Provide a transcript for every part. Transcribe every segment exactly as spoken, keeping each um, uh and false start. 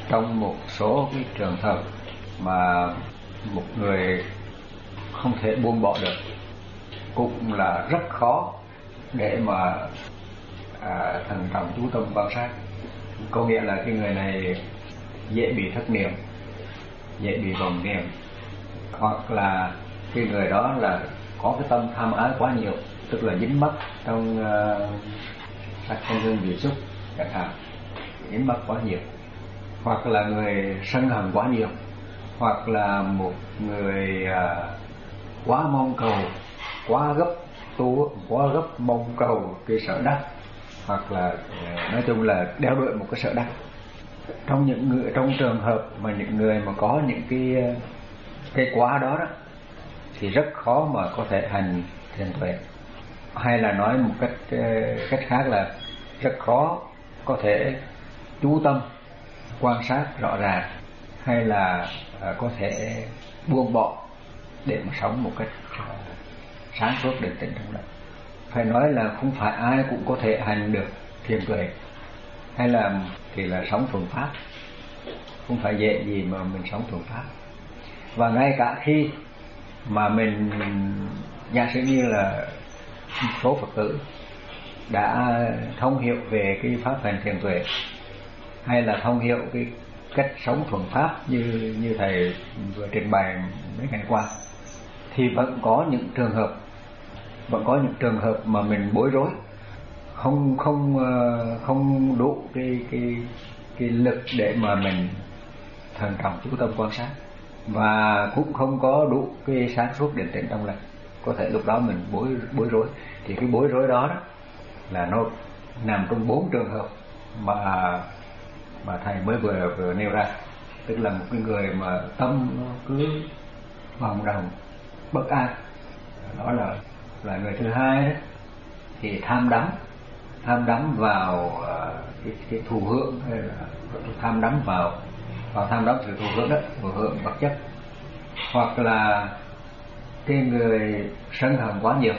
trong một số cái trường hợp mà một người không thể buông bỏ được, cũng là rất khó để mà à, thận trọng chú tâm quan sát. Có nghĩa là cái người này dễ bị thất niệm, dễ bị vọng niệm, hoặc là cái người đó là có cái tâm tham ái quá nhiều, tức là dính mắc trong sắc thanh hương vị xúc chẳng hạn, dính mắc quá nhiều, hoặc là người sân hận quá nhiều, hoặc là một người à, quá mong cầu, quá gấp tu, quá gấp mong cầu cái sở đắc, hoặc là nói chung là đeo đuổi một cái sở đắc. Trong những người, trong trường hợp mà những người mà có những cái cái quá đó đó thì rất khó mà có thể hành thiền tuệ, hay là nói một cách cách khác là rất khó có thể chú tâm quan sát rõ ràng, hay là có thể buông bỏ để mà sống một cách sáng suốt định tĩnh trong đó. Phải nói là không phải ai cũng có thể hành được thiền tuệ, hay là thì là sống thuần pháp, không phải dễ gì mà mình sống thuần pháp. Và ngay cả khi mà mình giả sử như là một số Phật tử đã thông hiểu về cái pháp hành thiền tuệ, hay là thông hiểu cái cách sống thuần pháp như như thầy vừa trình bày mấy ngày qua, thì vẫn có những trường hợp vẫn có những trường hợp mà mình bối rối, không không không đủ cái cái cái lực để mà mình thận trọng chú tâm quan sát, và cũng không có đủ cái sáng suốt định tĩnh trong lành. Có thể lúc đó mình bối bối rối, thì cái bối rối đó, đó là nó nằm trong bốn trường hợp mà mà thầy mới vừa vừa nêu ra. Tức là một cái người mà tâm nó cứ vòng đồng bất an, đó là là người thứ hai đó, thì tham đắm tham đắm vào cái, cái thù hưởng, hay là tham đắm vào vào tham đắm sự thù hưởng đó, thù hưởng vật chất, hoặc là cái người sân hận quá nhiều,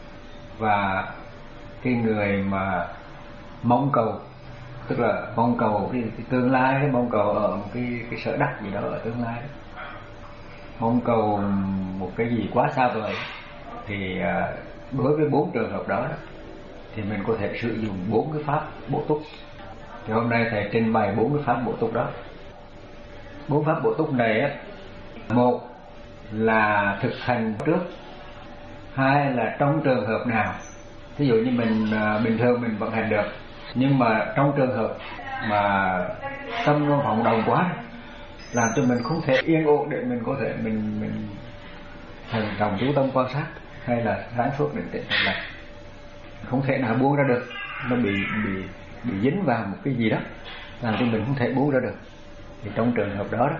và cái người mà mong cầu, tức là mong cầu cái, cái tương lai, cái mong cầu ở một cái cái sở đắc gì đó ở tương lai đó, mong cầu một cái gì quá xa vời. Thì đối với bốn trường hợp đó, đó thì mình có thể sử dụng bốn cái pháp bổ túc. Thì hôm nay thầy trình bày bốn cái pháp bổ túc đó. Bốn pháp bổ túc này á, một là thực hành trước, hai là trong trường hợp nào, ví dụ như mình bình thường mình vận hành được, nhưng mà trong trường hợp mà tâm nó vọng động quá, làm cho mình không thể yên ổn để mình có thể mình mình thành trọng chú tâm quan sát, hay là sáng suốt định tĩnh trong lành, không thể nào buông ra được, nó bị bị bị dính vào một cái gì đó làm cho mình không thể buông ra được. Thì trong trường hợp đó, đó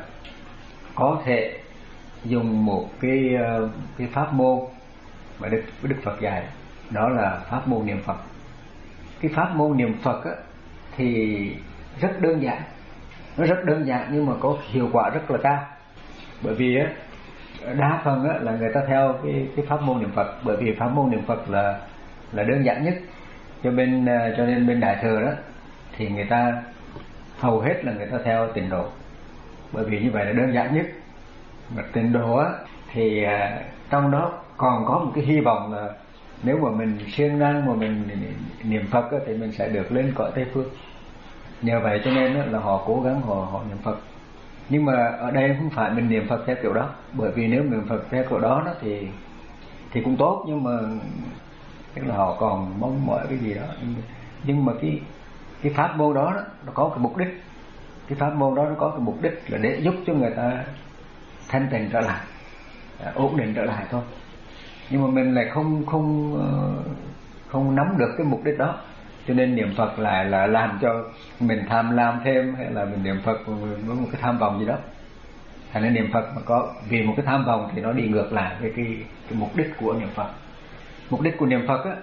có thể dùng một cái cái pháp môn mà Đức Đức Phật dạy, đó là pháp môn niệm Phật. Cái pháp môn niệm Phật á, thì rất đơn giản, nó rất đơn giản nhưng mà có hiệu quả rất là cao. Bởi vì á, đa phần á, là người ta theo cái cái pháp môn niệm Phật, bởi vì pháp môn niệm Phật là là đơn giản nhất. Cho bên cho nên bên Đại thừa đó thì người ta hầu hết là người ta theo tịnh độ, bởi vì như vậy là đơn giản nhất. Mà tịnh độ á, thì à, trong đó còn có một cái hy vọng là nếu mà mình siêng năng mà mình niệm Phật á, thì mình sẽ được lên cõi Tây phương. Nhờ vậy cho nên á, là họ cố gắng họ họ niệm Phật. Nhưng mà ở đây không phải mình niệm Phật theo kiểu đó, bởi vì nếu niệm Phật theo kiểu đó, đó thì thì cũng tốt, nhưng mà tức là họ còn mong mỏi cái gì đó. Nhưng mà cái cái pháp môn đó, đó nó có cái mục đích, cái pháp môn đó nó có cái mục đích là để giúp cho người ta thanh tịnh trở lại, ổn định trở lại thôi. Nhưng mà mình lại không không không nắm được cái mục đích đó, cho nên niệm Phật lại là làm cho mình tham lam thêm, hay là mình niệm Phật với một cái tham vọng gì đó. Thành nên niệm Phật mà có vì một cái tham vọng thì nó đi ngược lại với cái cái mục đích của niệm Phật. Mục đích của niệm Phật á,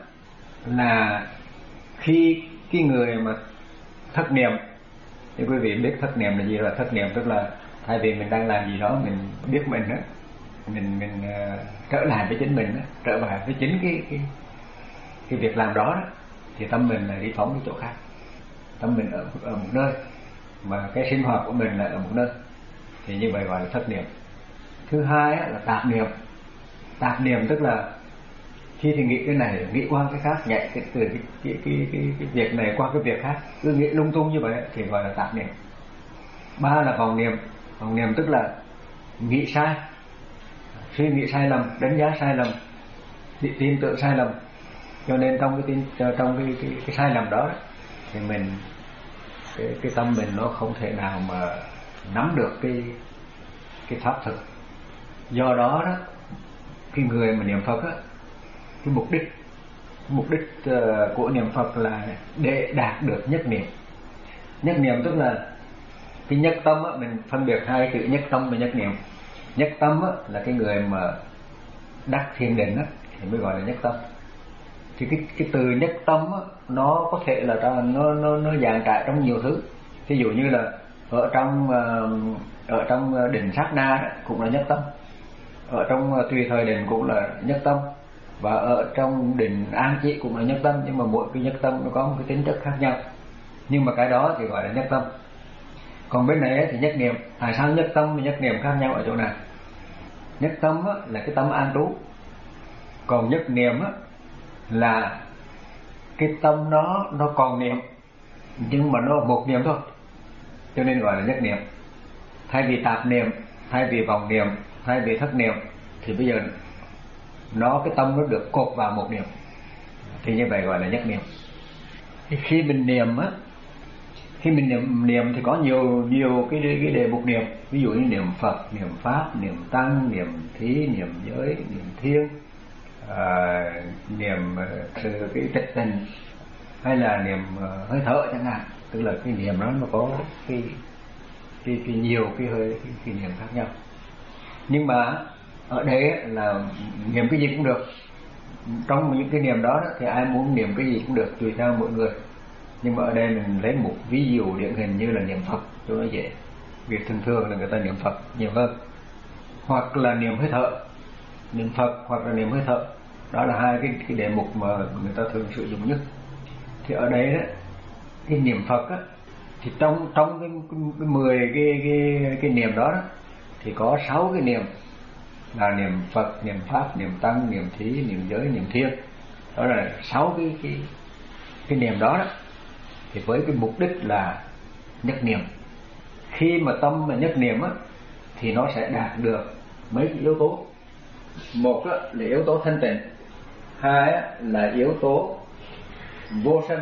là khi cái người mà thất niệm, thì quý vị biết thất niệm là gì? Là thất niệm tức là thay vì mình đang làm gì đó mình biết mình á, mình mình uh, trở lại với chính mình á, trở lại với chính cái cái cái việc làm đó, đó thì tâm mình là đi phóng cái chỗ khác, tâm mình ở ở một nơi. mà cái sinh hoạt của mình lại ở một nơi, thì như vậy gọi là thất niệm. Thứ hai là tạp niệm. Tạp niệm tức là khi thì nghĩ cái này nghĩ qua cái khác, nhảy cái từ cái cái, cái cái cái việc này qua cái việc khác, cứ nghĩ lung tung như vậy thì gọi là tạp niệm. Ba là vọng niệm. Vọng niệm tức là nghĩ sai, suy nghĩ sai lầm, đánh giá sai lầm, tin tưởng sai lầm. Cho nên trong cái tin trong cái cái, cái sai lầm đó thì mình cái cái tâm mình nó không thể nào mà nắm được cái cái pháp thực. Do đó đó, cái người mà niệm Phật á, cái mục đích mục đích uh, của niệm Phật là để đạt được nhất niệm. Nhất niệm tức là cái nhất tâm á, mình phân biệt hai chữ nhất tâm và nhất niệm. Nhất tâm á, là cái người mà đắc thiền định á, thì mới gọi là nhất tâm. Thì cái cái từ nhất tâm á, nó có thể là nó nó nó dàn trải trong nhiều thứ. Ví dụ như là ở trong uh, ở trong định sát na đó, cũng là nhất tâm. Ở trong uh, tùy thời định cũng là nhất tâm, và ở trong định an chỉ cũng là nhất tâm. Nhưng mà mỗi cái nhất tâm nó có một cái tính chất khác nhau, nhưng mà cái đó thì gọi là nhất tâm. Còn bên này thì nhất niệm. Tại sao nhất tâm và nhất niệm khác nhau ở chỗ này? Nhất tâm á, là cái tâm an trú, còn nhất niệm á, là cái tâm nó nó còn niệm nhưng mà nó một niệm thôi, cho nên gọi là nhất niệm. Thay vì tạp niệm, thay vì vọng niệm, thay vì thất niệm, thì bây giờ nó cái tâm nó được cột vào một niệm, thì như vậy gọi là nhất niệm. Thì khi mình niệm á, khi mình niệm niệm thì có nhiều nhiều cái cái đề mục niệm. Ví dụ như niệm Phật, niệm Pháp, niệm Tăng, niệm Thí, niệm Giới, niệm Thiên, à, niệm sự cái trịch tình, hay là niệm uh, hơi thở chẳng hạn. Tức là cái niệm đó nó có cái cái, cái nhiều cái hơi cái, cái niệm khác nhau. Nhưng mà ở đây là niệm cái gì cũng được. Trong những cái niệm đó, đó thì ai muốn niệm cái gì cũng được, tùy theo mỗi người. Nhưng mà ở đây mình lấy một ví dụ điển hình như là niệm Phật cho nó dễ. Vì thường thường là người ta niệm Phật nhiều hơn, hoặc là niệm hơi thở. Niệm Phật hoặc là niệm hơi thở, đó là hai cái, cái đề mục mà người ta thường sử dụng nhất. Thì ở đây đó, cái niệm Phật á, thì trong trong cái, cái, cái mười cái cái cái niệm đó, đó thì có sáu cái niệm là niệm Phật, niệm Pháp, niệm Tăng, niệm Thí, niệm Giới, niệm Thiên. Đó là sáu cái cái cái niệm đó, đó thì với cái mục đích là nhất niệm. Khi mà tâm mà nhất niệm á, thì nó sẽ đạt được mấy cái yếu tố. Một á, là yếu tố thanh tịnh, hai á, là yếu tố vô sân,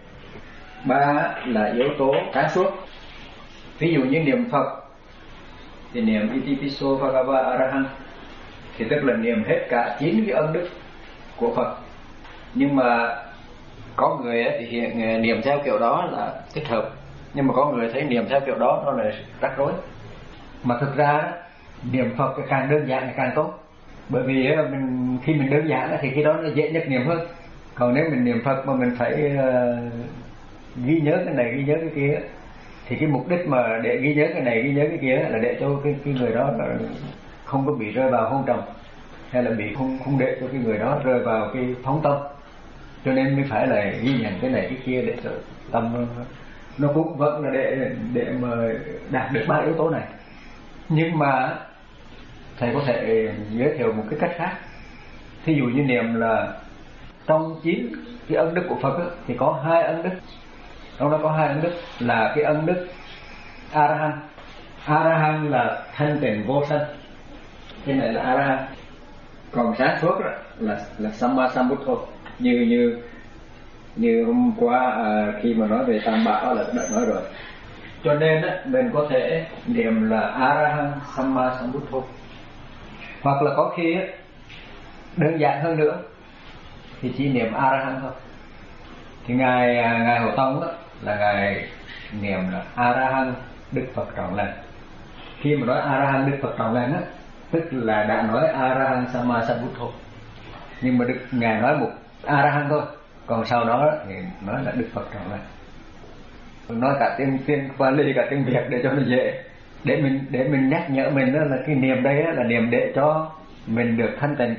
ba là yếu tố sáng suốt. Ví dụ như niệm Phật thì niệm Itipiso Bhagava Arahant, thì tức là niệm hết cả chín cái ân đức của Phật. Nhưng mà có người thì hiện niệm theo kiểu đó là thích hợp, nhưng mà có người thấy niệm theo kiểu đó nó là rắc rối. Mà thực ra niệm Phật càng đơn giản thì càng tốt, bởi vì mình khi mình đơn giản thì khi đó nó dễ nhất niệm hơn. Còn nếu mình niệm Phật mà mình phải uh, ghi nhớ cái này ghi nhớ cái kia, thì cái mục đích mà để ghi nhớ cái này ghi nhớ cái kia là để cho cái, cái người đó không có bị rơi vào hôn trầm, hay là bị không không để cho cái người đó rơi vào cái phóng tâm. Cho nên mới phải là ghi nhận cái này cái kia để cho tâm nó, nó cũng vẫn là để để mà đạt được ba yếu tố này. Nhưng mà thầy có thể giới thiệu một cái cách khác. Thí dụ như niệm là trong chín cái ân đức của Phật ấy, thì có hai ân đức. Trong đó có hai ân đức là cái ân đức Arahant. Arahant là thanh tịnh vô sân, cái này là Arahant. Còn sáng suốt đó là là Samma Sambuddho. Như như như hôm qua à, khi mà nói về Tam Bảo là đã nói rồi. Cho nên á, mình có thể niệm là Arahant Samma Sambuddho. Hoặc là có khi á, đơn giản hơn nữa thì chỉ niệm Arahant thôi. Thì ngài ngài Hồ Tông á, là ngài niệm là Arahant Đức Phật trọn lành. Khi mà nói Arahant Đức Phật trọn lành á, tức là đã nói Arahant Samma Sambuddho, nhưng mà Đức ngài nói một Arahant thôi, còn sau đó thì nói là Đức Phật trọn lành. Nói cả tiếng tiếng Pali cả tiếng Việt để cho nó dễ, để mình để mình nhắc nhở mình đó là cái niệm đây là niệm để cho mình được thanh tịnh.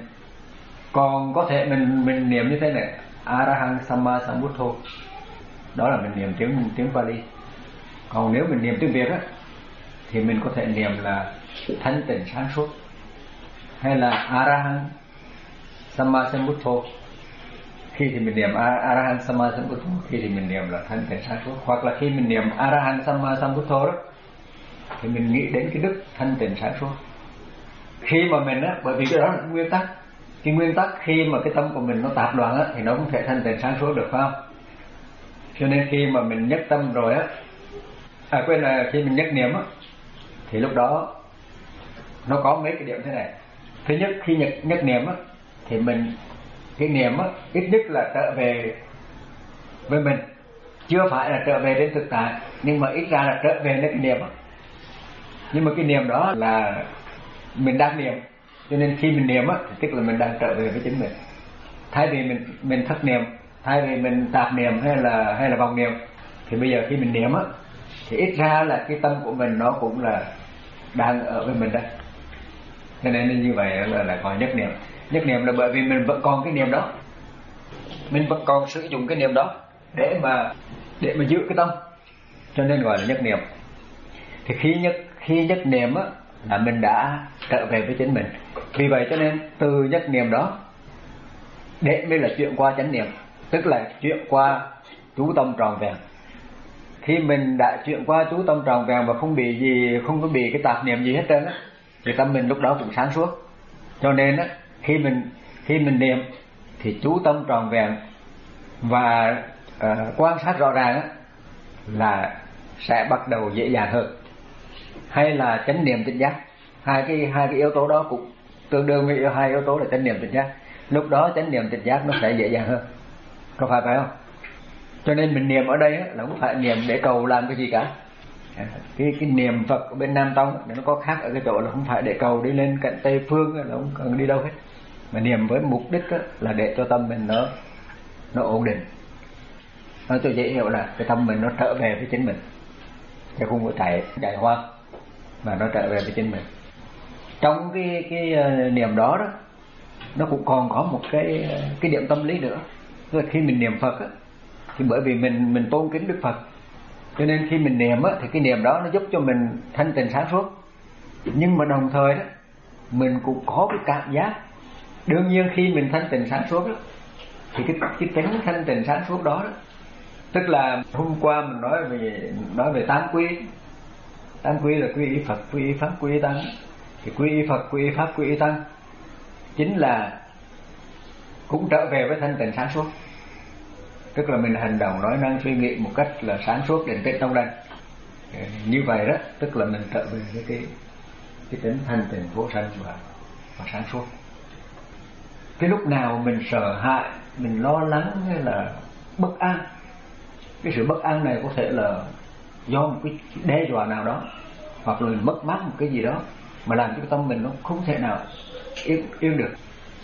Còn có thể mình mình niệm như thế này, Arahant Samma Sambuddho, đó là mình niệm tiếng tiếng Pali. Còn nếu mình niệm tiếng Việt á thì mình có thể niệm là thanh tịnh sáng suốt, hay là Arahant Sammasambuddho. Khi thì mình niệm Arahant Sammasambuddho, khi thì mình niệm là thanh tịnh sáng suốt. Hoặc là khi mình niệm Arahant Sammasambuddho đó thì mình nghĩ đến cái đức thanh tịnh sáng suốt. Khi mà mình á, bởi vì cái đó là nguyên tắc. Cái nguyên tắc khi mà cái tâm của mình nó tạp loạn á thì nó không thể thanh tịnh sáng suốt được, phải không? Cho nên khi mà mình nhất tâm rồi á, à quên là khi mình nhất niệm á, thì lúc đó nó có mấy cái điểm thế này. Thứ nhất, khi nhất, nhất niệm á thì mình, cái niệm á ít nhất là trở về với mình, chưa phải là trở về đến thực tại, nhưng mà ít ra là trở về đến cái niệm á. Nhưng mà cái niệm đó là mình đang niệm, cho nên khi mình niệm á thì tức là mình đang trở về với chính mình. Thay vì mình mình thất niệm, thay vì mình tạp niệm hay là hay là vọng niệm, thì bây giờ khi mình niệm á thì ít ra là cái tâm của mình nó cũng là đang ở với mình đây. Cho nên như vậy là là gọi nhất niệm. Nhất niệm là bởi vì mình vẫn còn cái niệm đó, mình vẫn còn sử dụng cái niệm đó để mà để mà giữ cái tâm, cho nên gọi là nhất niệm. Thì khi nhất khi nhất niệm á là mình đã trở về với chính mình. Vì vậy cho nên từ nhất niệm đó để mới là chuyển qua chánh niệm, tức là chuyển qua chú tâm tròn vẹn. Khi mình đã chuyển qua chú tâm tròn vẹn và không bị gì, không có bị cái tạp niệm gì hết trơn á, thì tâm mình lúc đó cũng sáng suốt. Cho nên á, khi mình khi mình niệm thì chú tâm tròn vẹn và uh, quan sát rõ ràng á, là sẽ bắt đầu dễ dàng hơn. Hay là chánh niệm tỉnh giác, hai cái hai cái yếu tố đó cũng tương đương với hai yếu tố là chánh niệm tỉnh giác. Lúc đó chánh niệm tỉnh giác nó sẽ dễ dàng hơn, có phải phải không? Cho nên mình niệm ở đây á, là không phải niệm để cầu làm cái gì cả. Cái cái niệm Phật ở bên Nam Tông nó có khác ở cái chỗ là không phải để cầu đi lên cạnh Tây Phương, là không cần đi đâu hết, mà niệm với mục đích á, là để cho tâm mình nó nó ổn định. Nói cho dễ hiểu là cái tâm mình nó trở về với chính mình, chứ không có chạy chạy hoang, mà nó trở về với chính mình. Trong cái cái uh, niệm đó đó, nó cũng còn có một cái cái điểm tâm lý nữa. Tức là khi mình niệm Phật á, thì bởi vì mình mình tôn kính Đức Phật, cho nên khi mình niệm á, thì cái niệm đó nó giúp cho mình thanh tịnh sáng suốt. Nhưng mà đồng thời đó, mình cũng có cái cảm giác, đương nhiên khi mình thanh tịnh sáng suốt đó, thì cái cái tính thanh tịnh sáng suốt đó, đó tức là hôm qua mình nói về nói về tám quy. Tám quy là quy y Phật, quy y Pháp, quy y Tăng. Thì quy y Phật, quy y Pháp, quy y Tăng chính là cũng trở về với thanh tịnh sáng suốt. Tức là mình hành động, nói năng, suy nghĩ một cách là sáng suốt định tĩnh trong đây. Như vậy đó, tức là mình trở về với cái cái tính thanh tịnh vô sanh và, và sáng suốt. Cái lúc nào mình sợ hãi, mình lo lắng hay là bất an, cái sự bất an này có thể là do một cái đe dọa nào đó, hoặc là mình mất mát một cái gì đó mà làm cho cái tâm mình nó không thể nào yên, yên được,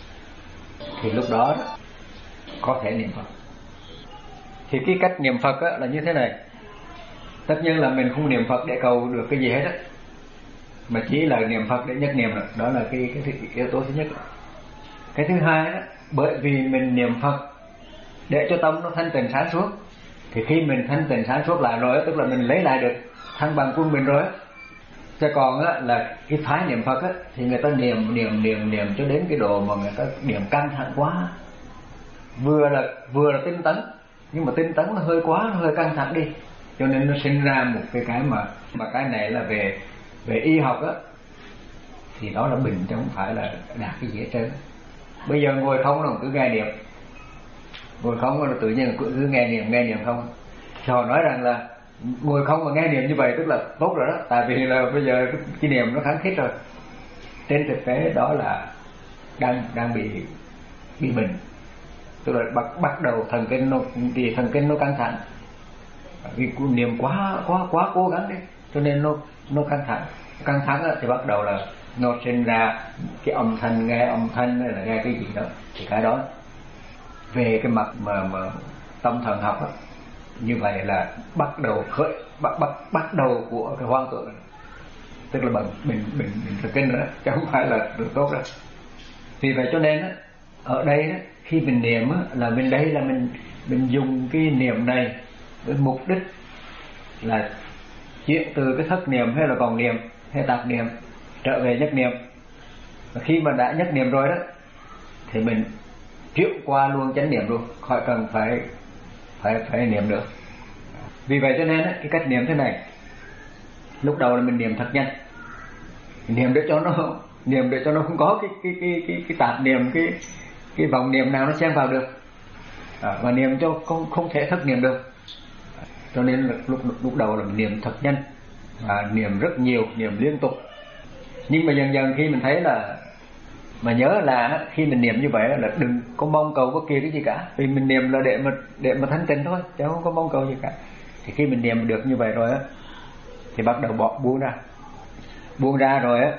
thì lúc đó, đó có thể niệm Phật. Thì cái cách niệm Phật á, là như thế này. Tất nhiên là mình không niệm Phật để cầu được cái gì hết á, mà chỉ là niệm Phật để nhất niệm. Đó, đó là cái, cái, cái yếu tố thứ nhất. Cái thứ hai đó, bởi vì mình niệm Phật để cho tâm nó thanh tịnh sáng suốt, thì khi mình thanh tịnh sáng suốt lại rồi, tức là mình lấy lại được thăng bằng quân bình rồi. Chứ còn á, là cái phái niệm Phật á, thì người ta niệm niệm niệm niệm cho đến cái độ mà người ta niệm căng thẳng quá, vừa là vừa là tinh tấn, nhưng mà tinh tấn nó hơi quá, nó hơi căng thẳng đi, cho nên nó sinh ra một cái cái mà mà cái này là về về y học á, thì đó là bình chứ không phải là đạt cái gì hết trơn. Bây giờ ngồi không là cứ nghe niệm, ngồi không là tự nhiên cứ, cứ nghe niệm nghe niệm không. Thì họ nói rằng là ngồi không mà nghe niệm như vậy tức là tốt rồi đó, tại vì là bây giờ cái niệm nó kháng khít rồi. Trên thực tế đó là đang đang bị bị bệnh, tức là bắt bắt đầu thần kinh nó thì thần kinh nó căng thẳng, vì niệm quá quá quá cố gắng đấy, cho nên nó nó căng thẳng căng thẳng thì bắt đầu là nó sinh ra cái âm thanh, nghe âm thanh hay là nghe cái gì đó. Thì cái đó về cái mặt mà mà tâm thần học đó, như vậy là bắt đầu khởi bắt bắt bắt đầu của cái hoang tưởng, tức là bệnh bệnh bệnh bệnh thần kinh nữa, chứ không phải là được tốt đâu. Vì vậy cho nên á, ở đây á, khi mình niệm á, là mình đây là mình mình dùng cái niệm này với mục đích là chuyển từ cái thất niệm hay là vọng niệm hay tạp niệm trở về nhất niệm. Và khi mà đã nhất niệm rồi đó thì mình chuyển qua luôn chánh niệm luôn, khỏi cần phải phải phải niệm nữa. Vì vậy cho nên cái cách niệm thế này, lúc đầu là mình niệm thật nhanh, niệm để cho nó niệm để cho nó không có cái cái cái cái, cái tạp niệm, cái cái vọng niệm nào nó xen vào được, à, và niệm cho không không thể thất niệm được. Cho nên là lúc lúc đầu là mình niệm thật nhanh, và niệm rất nhiều, niệm liên tục. Nhưng mà dần dần khi mình thấy là mà nhớ là khi mình niệm như vậy là đừng có mong cầu bất kỳ cái gì cả, vì mình niệm là để mà để mà thanh tịnh thôi, chứ không có mong cầu gì cả. Thì khi mình niệm được như vậy rồi á thì bắt đầu bỏ buông ra, buông ra rồi á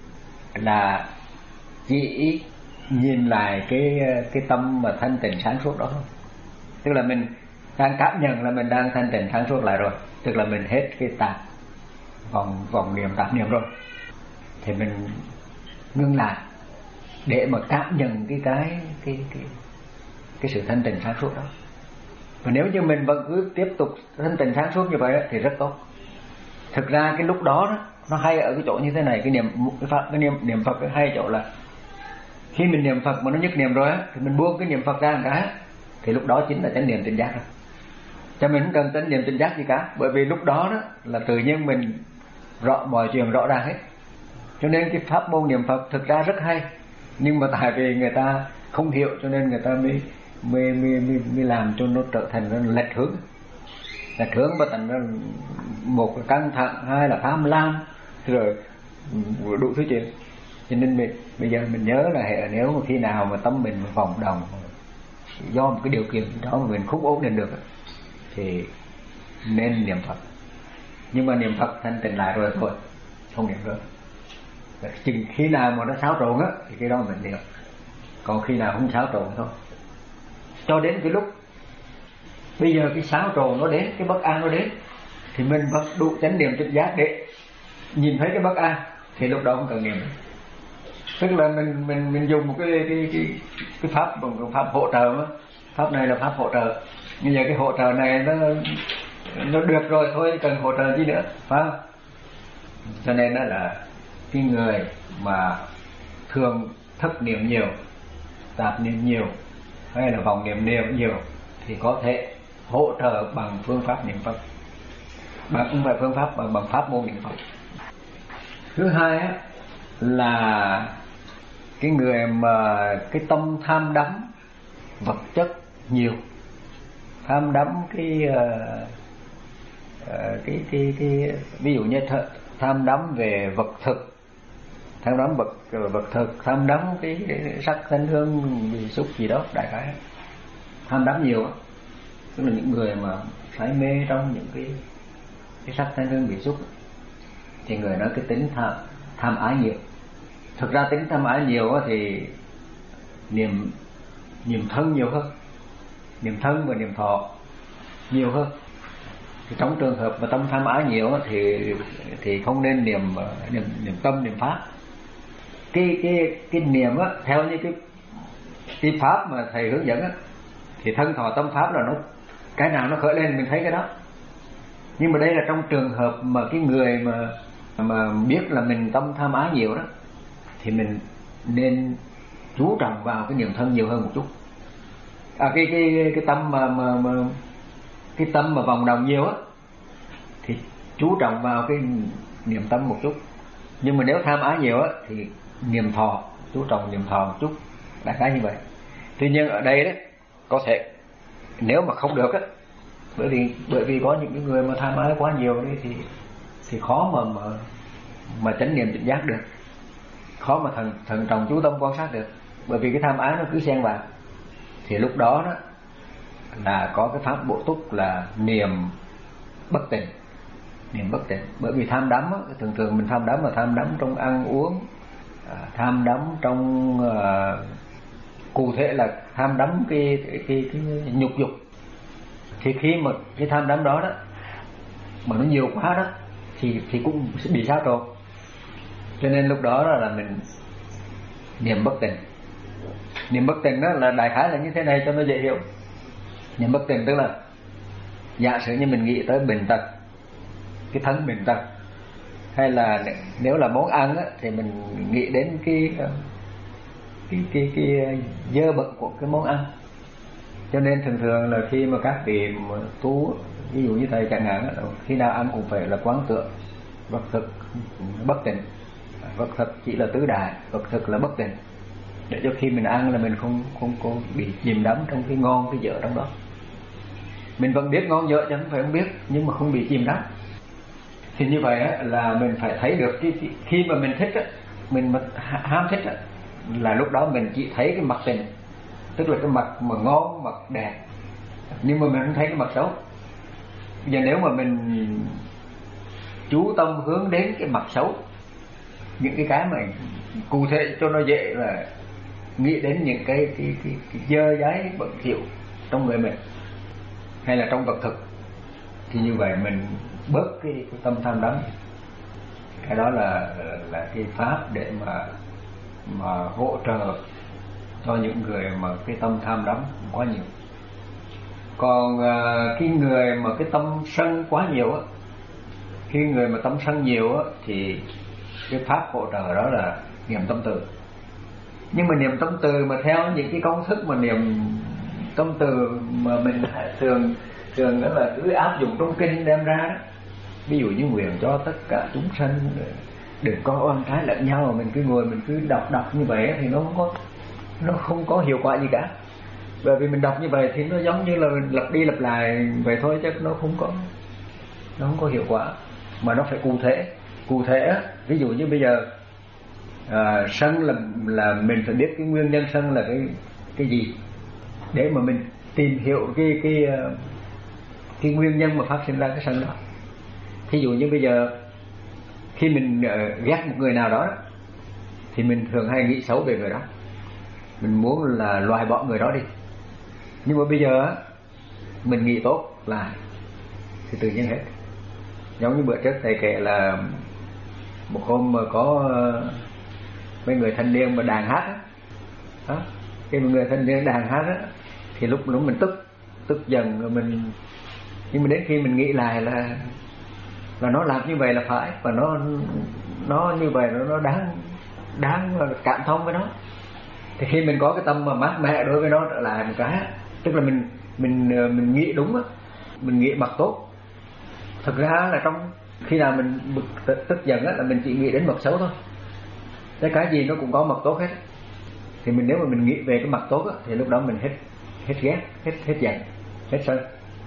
là chỉ nhìn lại cái cái tâm mà thanh tịnh sáng suốt đó thôi. Tức là mình đang cảm nhận là mình đang thanh tịnh sáng suốt lại rồi, tức là mình hết cái tạp vòng vòng niệm tạp niệm rồi, thì mình ngưng lại để mà cảm nhận cái cái cái cái cái sự thanh tịnh sáng suốt đó. Và nếu như mình vẫn cứ tiếp tục thanh tịnh sáng suốt như vậy thì rất tốt. Thực ra cái lúc đó, đó nó hay ở cái chỗ như thế này, cái niệm cái pháp cái niệm niệm Phật cái hay chỗ là khi mình niệm Phật mà nó nhất niệm rồi á thì mình buông cái niệm Phật ra một cái thì lúc đó chính là chánh niệm tỉnh giác rồi. Cho mình không cần chánh niệm tỉnh giác gì cả, bởi vì lúc đó đó là tự nhiên mình rõ mọi chuyện rõ ràng hết. Cho nên cái pháp môn niệm Phật thực ra rất hay, nhưng mà tại vì người ta không hiểu cho nên người ta mới mới mới mới, mới làm cho nó trở thành nó lệch hướng, lệch hướng và thành ra một là căng thẳng, hai là tham lam, rồi đủ thứ chuyện. Cho nên mình, bây giờ mình nhớ là hệ nếu mà khi nào mà tâm mình vòng đồng do một cái điều kiện đó mà mình không ổn định được thì nên niệm Phật. Nhưng mà niệm Phật thanh tịnh lại rồi thôi, không niệm nữa. Chừng khi nào mà nó xáo trộn á thì cái đó mình niệm, còn khi nào không xáo trộn thôi. Cho đến cái lúc bây giờ cái xáo trộn nó đến, cái bất an nó đến thì mình vẫn đủ chánh niệm tỉnh giác để nhìn thấy cái bất an, thì lúc đó không cần niệm. Tức là mình mình mình dùng một cái cái cái cái pháp một cái pháp hỗ trợ mà. Pháp này là pháp hỗ trợ. Bây giờ cái hỗ trợ này nó nó được rồi thôi, cần hỗ trợ gì nữa, phải không? Cho nên đó là cái người mà thường thất niệm nhiều, tạp niệm nhiều hay là vọng niệm nhiều nhiều thì có thể hỗ trợ bằng phương pháp niệm Phật, bằng không phải phương pháp bằng bằng pháp môn niệm Phật. Thứ hai á là cái người mà cái tâm tham đắm vật chất nhiều, tham đắm cái uh, uh, cái cái cái ví dụ như th- tham đắm về vật thực, tham đắm vật vật thực, tham đắm cái, cái sắc thanh hương vị xúc gì đó, đại khái tham đắm nhiều đó. Tức là những người mà say mê trong những cái cái sắc thanh hương vị xúc thì người đó cái tính tham tham ái nhiều. Thực ra tính tham ái nhiều thì niệm niệm thân nhiều hơn, niệm thân và niệm thọ nhiều hơn. Thì trong trường hợp mà tâm tham ái nhiều thì thì không nên niệm niệm niệm tâm, niệm pháp. Cái cái cái niệm á theo như cái cái pháp mà thầy hướng dẫn á thì thân thọ tâm pháp là nó cái nào nó khởi lên mình thấy cái đó. Nhưng mà đây là trong trường hợp mà cái người mà mà biết là mình tâm tham ái nhiều đó thì mình nên chú trọng vào cái niệm thân nhiều hơn một chút. À, cái cái cái tâm mà mà, mà cái tâm mà vòng đồng nhiều á thì chú trọng vào cái niệm tâm một chút. Nhưng mà nếu tham ái nhiều á thì niệm thọ, chú trọng niệm thọ một chút, đại khái như vậy. Tuy nhiên ở đây đấy có thể nếu mà không được á, bởi vì bởi vì có những cái người mà tham ái quá nhiều đấy thì thì khó mà mà mà chánh niệm tỉnh giác được, khó mà thần thần trọng chú tâm quan sát được, bởi vì cái tham ái nó cứ xen vào. Thì lúc đó đó là có cái pháp bổ túc là niệm bất tịnh, niệm bất tịnh. Bởi vì tham đắm á, thường thường mình tham đắm là tham đắm trong ăn uống, tham đắm trong uh, cụ thể là tham đắm cái cái cái, cái nhục dục. Thì khi mà cái tham đắm đó đó mà nó nhiều quá đó thì thì cũng sẽ bị xáo trộn. Cho nên lúc đó là mình niệm bất tịnh. Niệm bất tịnh đó là đại khái là như thế này cho nó dễ hiểu. Niệm bất tịnh tức là giả sử như mình nghĩ tới bệnh tật cái thân mình ta, hay là nếu là món ăn á, thì mình nghĩ đến cái cái cái cái dơ bẩn của cái món ăn. Cho nên thường thường là khi mà các vị tu, ví dụ như thầy chẳng hạn, khi nào ăn cũng phải là quán tưởng vật thực bất tịnh. Vật thực chỉ là tứ đại, vật thực là bất tịnh, để cho khi mình ăn là mình không không có bị chìm đắm trong cái ngon cái dở trong đó. Mình vẫn biết ngon dở chứ không phải không biết, nhưng mà không bị chìm đắm. Thì như vậy á, là mình phải thấy được cái, cái khi mà mình thích á, mình mà ham thích á, là lúc đó mình chỉ thấy cái mặt tình, tức là cái mặt mà ngon, mặt đẹp, nhưng mà mình không thấy cái mặt xấu. Bây giờ nếu mà mình chú tâm hướng đến cái mặt xấu, những cái cái mà cụ thể cho nó dễ là nghĩ đến những cái cái cái, cái dơ dáy bẩn thỉu trong người mình hay là trong vật thực, thì như vậy mình bớt cái, cái tâm tham đắm. Cái đó là là cái pháp để mà mà hỗ trợ cho những người mà cái tâm tham đắm quá nhiều. Còn uh, cái người mà cái tâm sân quá nhiều á, khi người mà tâm sân nhiều á, thì cái pháp hỗ trợ đó là niệm tâm từ. Nhưng mà niệm tâm từ mà theo những cái công thức mà niệm tâm từ mà mình thường thường đó là cứ áp dụng trong kinh đem ra đó. Ví dụ như nguyện cho tất cả chúng sanh đừng có oan trái lẫn nhau, mình cứ ngồi mình cứ đọc đọc như vậy thì nó không có nó không có hiệu quả gì cả. Bởi vì mình đọc như vậy thì nó giống như là mình lặp đi lặp lại vậy thôi, chứ nó không có nó không có hiệu quả, mà nó phải cụ thể. Cụ thể ví dụ như bây giờ à, sân là là mình phải biết cái nguyên nhân sân là cái cái gì để mà mình tìm hiểu cái cái cái nguyên nhân mà phát sinh ra cái sân đó. Ví dụ như bây giờ khi mình uh, ghét một người nào đó thì mình thường hay nghĩ xấu về người đó, mình muốn là loại bỏ người đó đi. Nhưng mà bây giờ mình nghĩ tốt là thì tự nhiên hết. Giống như bữa trước thầy kể là một hôm mà có mấy người thanh niên mà đàn hát đó, khi một người thanh niên đàn hát đó, thì lúc lúc mình tức tức dần rồi mình, nhưng mà đến khi mình nghĩ lại là là nó làm như vậy là phải, và nó nó như vậy nó đáng đáng cảm thông với nó. Thì khi mình có cái tâm mà mát mẻ đối với nó trở lại một cái, tức là mình mình mình nghĩ đúng á, mình nghĩ mặt tốt. Thực ra là trong khi nào mình bực tức giận á là mình chỉ nghĩ đến mặt xấu thôi. Cái cái gì nó cũng có mặt tốt hết. Thì mình nếu mà mình nghĩ về cái mặt tốt á thì lúc đó mình hết hết ghét, hết hết giận, hết sân.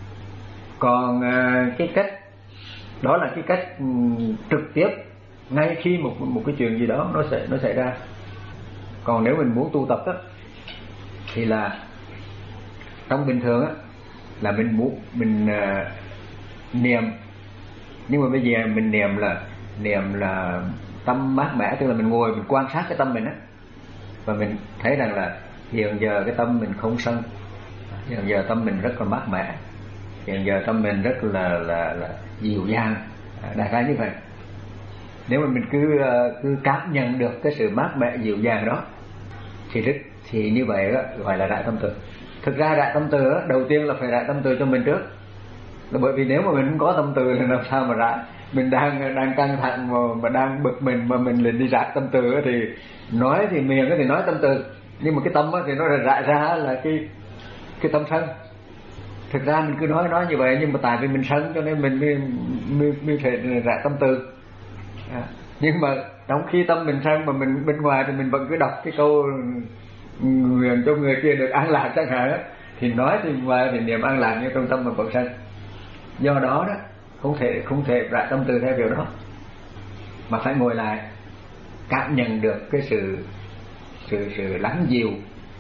Còn cái cách đó là cái cách trực tiếp ngay khi một một cái chuyện gì đó nó sẽ nó xảy ra. Còn nếu mình muốn tu tập á thì là trong bình thường á là mình muốn mình uh, niệm, nhưng mà bây giờ mình niệm là niệm là tâm mát mẻ, tức là mình ngồi mình quan sát cái tâm mình á, và mình thấy rằng là hiện giờ cái tâm mình không sân, hiện giờ tâm mình rất là mát mẻ, hiện giờ tâm mình rất là là là dịu dàng, đại khái như vậy. Nếu mà mình cứ cứ cảm nhận được cái sự mát mẻ dịu dàng đó thì rất thì như vậy đó gọi là đại tâm từ. Thực ra đại tâm từ đó, đầu tiên là phải đại tâm từ cho mình trước, là bởi vì nếu mà mình không có tâm từ thì làm sao mà đại. Mình đang đang căng thẳng mà, mà đang bực mình mà mình liền đi rải tâm từ thì nói thì miệng thì nói tâm từ, nhưng mà cái tâm thì nó rải ra là cái cái tâm sân. Thực ra mình cứ nói nói như vậy, nhưng mà tại vì mình sân cho nên mình mới mới, mới phải rải tâm từ. À, nhưng mà trong khi tâm mình sân mà mình bên ngoài thì mình vẫn cứ đọc cái câu nguyện cho người kia được an lạc chẳng hạn, thì nói thì ngoài thì niệm an lạc, nhưng trong tâm mình vẫn sân. Do đó đó không thể không thể rải tâm từ theo kiểu đó, mà phải ngồi lại cảm nhận được cái sự sự sự lắng dịu,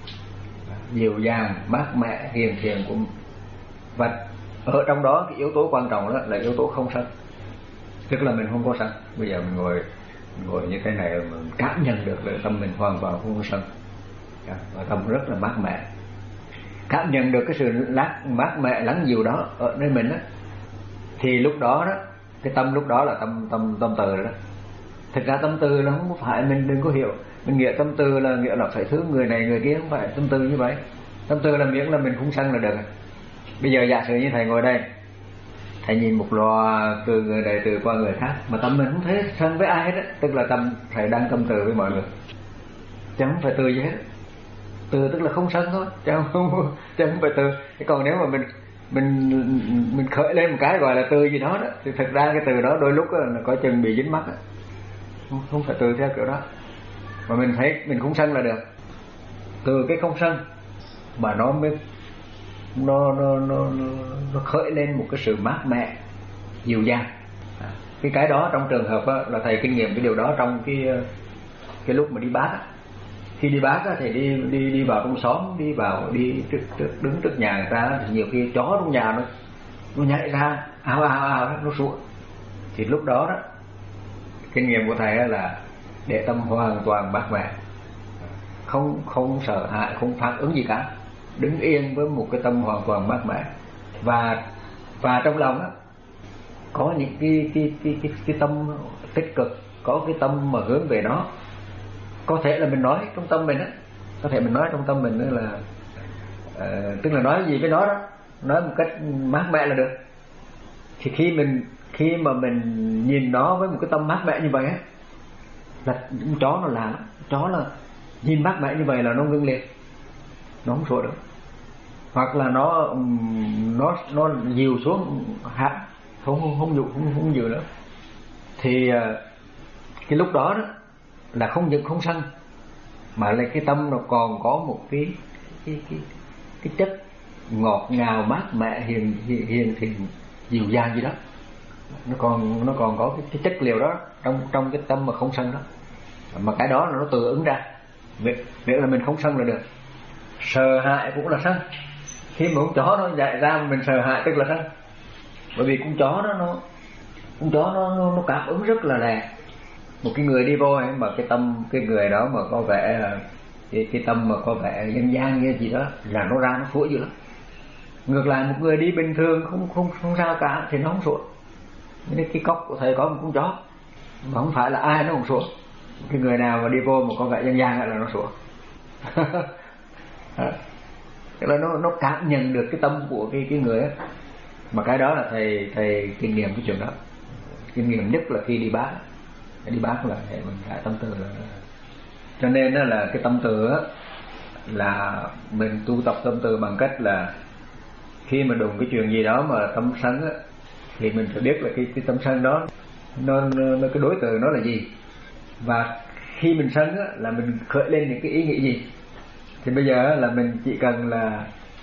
dịu dàng, mát mẻ, hiền thiện của mình. Và ở trong đó cái yếu tố quan trọng đó là yếu tố không sân, tức là mình không có sân. Bây giờ mình ngồi mình ngồi như thế này mình cảm nhận được là tâm mình hoàn toàn không có sân, và tâm rất là mát mẻ. Cảm nhận được cái sự lát mát mẻ lắng dịu đó ở nơi mình đó, thì lúc đó đó cái tâm lúc đó là tâm tâm tâm từ đó. Thực ra tâm từ nó không phải, mình đừng có hiểu mình nghĩa tâm từ là nghĩa là phải thương người này người kia, không phải tâm từ như vậy. Tâm từ là miễn là mình không sân là được. Bây giờ giả sử như thầy ngồi đây, thầy nhìn một loa từ người này từ qua người khác mà tâm mình không thấy sân với ai hết á, tức là tâm thầy đang tâm từ với mọi người, chẳng phải từ gì hết. Từ tức là không sân thôi, chẳng không chẳng phải từ. Còn nếu mà mình mình mình khởi lên một cái gọi là từ gì đó đó, thì thật ra cái từ đó đôi lúc là có chừng bị dính mắc đó. Không, không phải từ theo kiểu đó, mà mình thấy mình không sân là được. Từ cái không sân mà nó mới nó nó nó nó, nó khởi lên một cái sự mát mẻ dịu dàng. À, cái cái đó trong trường hợp đó, là thầy kinh nghiệm cái điều đó trong cái cái lúc mà đi bát đó. Khi đi bát á, thì đi đi đi vào trong xóm, đi vào đi trước, trước đứng trước nhà người ta thì nhiều khi chó trong nhà nó nó nhảy ra ào ào ào nó sủa. Thì lúc đó đó kinh nghiệm của thầy là để tâm hoàn toàn mát mẻ, không không sợ hãi, không phản ứng gì cả, đứng yên với một cái tâm hoàn toàn mát mẻ. Và và trong lòng đó có những cái cái cái cái, cái tâm tích cực, có cái tâm mà hướng về nó. Có thể là mình nói trong tâm mình á, có thể mình nói trong tâm mình là uh, tức là nói gì với nó đó, nói một cách mát mẻ là được. Thì khi mình khi mà mình nhìn nó với một cái tâm mát mẻ như vậy á, là chó nó làm, chó là nhìn mát mẻ như vậy là nó ngưng liền, nó không sủa được. Hoặc là nó nó nó dìu xuống hạ, không không không dụ không không dìu nữa. Thì uh, cái lúc đó đó là không những không sân, mà là cái tâm nó còn có một cái cái cái cái chất ngọt ngào mát mẻ hiền hiền, hiền thiện dịu dàng gì đó. Nó còn nó còn có cái, cái chất liệu đó trong trong cái tâm mà không sân đó. Mà cái đó là nó tự ứng ra. Nếu là mình không sân là được. Sợ hãi cũng là sân. Khi mà con chó nó dạy ra mình sợ hãi tức là sân. Bởi vì con chó đó nó con chó nó nó, nó cảm ứng rất là lẹ. Một cái người đi vô ấy, mà cái tâm cái người đó mà có vẻ cái, cái tâm mà có vẻ dân gian như gì đó là nó ra nó sủa dữ lắm. Ngược lại một người đi bình thường không không không sao cả thì nó không sủa. Nên cái cốc của thầy có một con chó mà không phải là ai nó cũng sủa. Cái người nào mà đi vô mà có vẻ dân gian là nó sủa. Tức là nó nó cảm nhận được cái tâm của cái cái người ấy. Mà cái đó là thầy thầy kinh nghiệm cái chuyện đó. Kinh nghiệm nhất là khi đi bát. Đi bát là để mình lại tâm từ là... Cho nên đó là cái tâm từ á, là mình tu tập tâm từ bằng cách là khi mà đụng cái chuyện gì đó mà tâm sân á, thì mình phải biết là cái, cái tâm sân đó nó, nó cái đối tượng nó là gì. Và khi mình sân á, là mình khởi lên những cái ý nghĩ gì. Thì bây giờ là mình chỉ cần là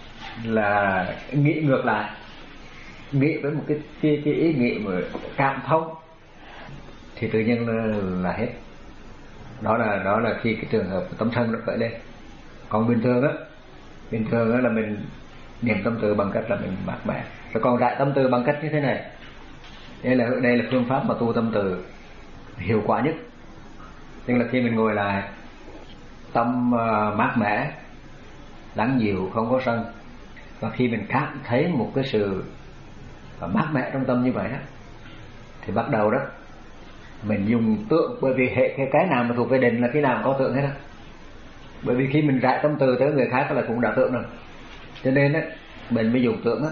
là nghĩ ngược lại, nghĩ với một cái cái, cái ý nghĩ mà cảm thông thì tự nhiên là, là hết. Đó là đó là khi cái trường hợp tâm sân nó khởi lên. Còn bình thường á, bình thường á là mình niệm tâm từ bằng cách là mình mát mẻ. Rồi còn đại tâm từ bằng cách như thế này. Đây là đây là phương pháp mà tu tâm từ hiệu quả nhất. Tức là khi mình ngồi lại, tâm uh, mát mẻ, lắng dịu, không có sân. Và khi mình cảm thấy một cái sự uh, mát mẻ trong tâm như vậy đó, thì bắt đầu đó mình dùng tượng. Bởi vì hệ cái, cái nào mà thuộc về định là cái nào có tượng hết á. Bởi vì khi mình rải tâm từ tới người khác là cũng đã tượng rồi. Cho nên á mình mới dùng tượng á,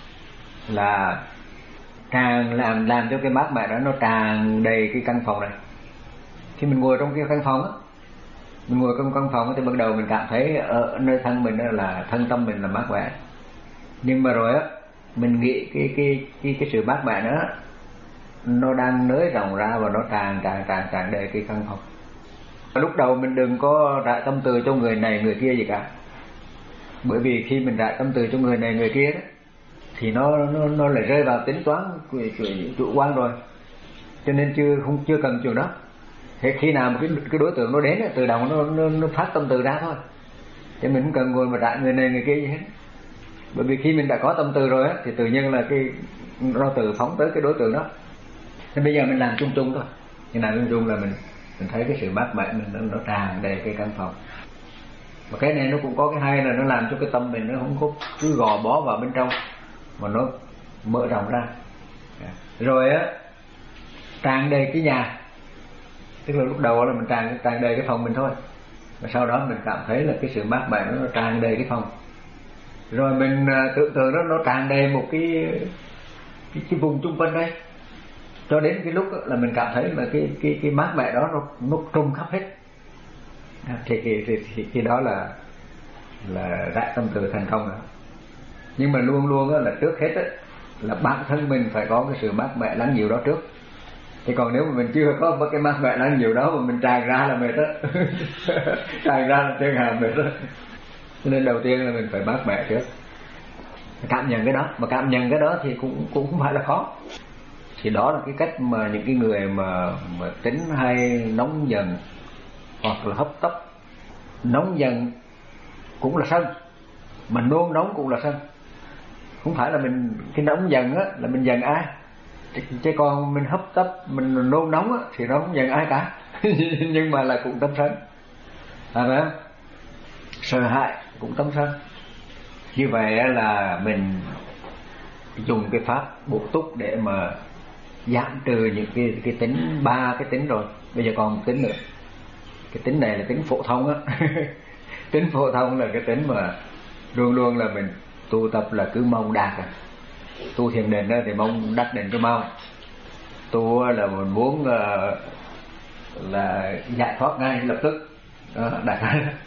là càng làm làm cho cái mát mẻ đó nó tràn đầy cái căn phòng này. Khi mình ngồi trong cái căn phòng á, mình ngồi trong căn phòng á, thì bắt đầu mình cảm thấy ở nơi thân mình đó là thân tâm mình là mát mẻ. Nhưng mà rồi á mình nghĩ cái cái cái cái sự mát mẻ đó nó đang nới rộng ra và nó tràn tràn tràn tràn đầy cái căn phòng. Lúc đầu mình đừng có rải tâm từ cho người này người kia gì cả. Bởi vì khi mình rải tâm từ cho người này người kia đó, thì nó nó nó lại rơi vào tính toán của, của chủ quan rồi. Cho nên chưa không chưa cần chuyện đó. Thế khi nào mà cái cái đối tượng nó đến tự động nó nó, nó phát tâm từ ra thôi. Chứ mình không cần ngồi mà rải người này người kia gì hết. Bởi vì khi mình đã có tâm từ rồi á, thì tự nhiên là cái nó tự phóng tới cái đối tượng đó. Nên bây giờ mình làm chung chung thôi. Nhưng làm chung chung là mình mình thấy cái sự mát mẻ mình nó, nó tràn đầy cái căn phòng. Mà cái này nó cũng có cái hay là nó làm cho cái tâm mình nó không có cứ gò bó vào bên trong, mà nó mở rộng ra. Rồi á tràn đầy cái nhà. Tức là lúc đầu là mình tràn tràn đầy cái phòng mình thôi. Và sau đó mình cảm thấy là cái sự mát mẻ nó tràn đầy cái phòng. Rồi mình tưởng tượng nó nó tràn đầy một cái cái, cái vùng chung quanh đây, cho đến cái lúc là mình cảm thấy là cái cái cái mát mẻ đó nó nó trùm khắp hết. Thì thì, thì, thì thì đó là là đại tâm từ thành công đó. Nhưng mà luôn luôn là trước hết là bản thân mình phải có cái sự mát mẻ lắng dịu đó trước. Thì còn nếu mà mình chưa có cái mát mẻ lắng dịu đó mà mình tràn ra là mệt đó. Tràn ra là chân hàm mệt đó. Cho nên đầu tiên là mình phải mát mẻ trước, cảm nhận cái đó. Mà cảm nhận cái đó thì cũng cũng không phải là khó. Thì đó là cái cách mà những cái người mà mà tính hay nóng giận hoặc là hấp tấp. Nóng giận cũng là sân, mà nôn nóng cũng là sân. Không phải là mình cái nóng giận á là mình giận ai, chứ còn mình hấp tấp, mình nôn nóng á thì nó không giận ai cả. Nhưng mà là cũng tâm sân, à, phải không? Sợ hãi cũng tâm sân. Như vậy là mình dùng cái pháp bổ túc để mà giảm trừ những cái cái tính, ba cái tính rồi, bây giờ còn một tính nữa. Cái tính này là tính phổ thông á. Tính phổ thông là cái tính mà luôn luôn là mình tu tập là cứ mong đạt. À, tu thiền định đó thì mong đắc định cái mau. Tu là mình muốn uh, là giải thoát ngay lập tức, đó, đạt.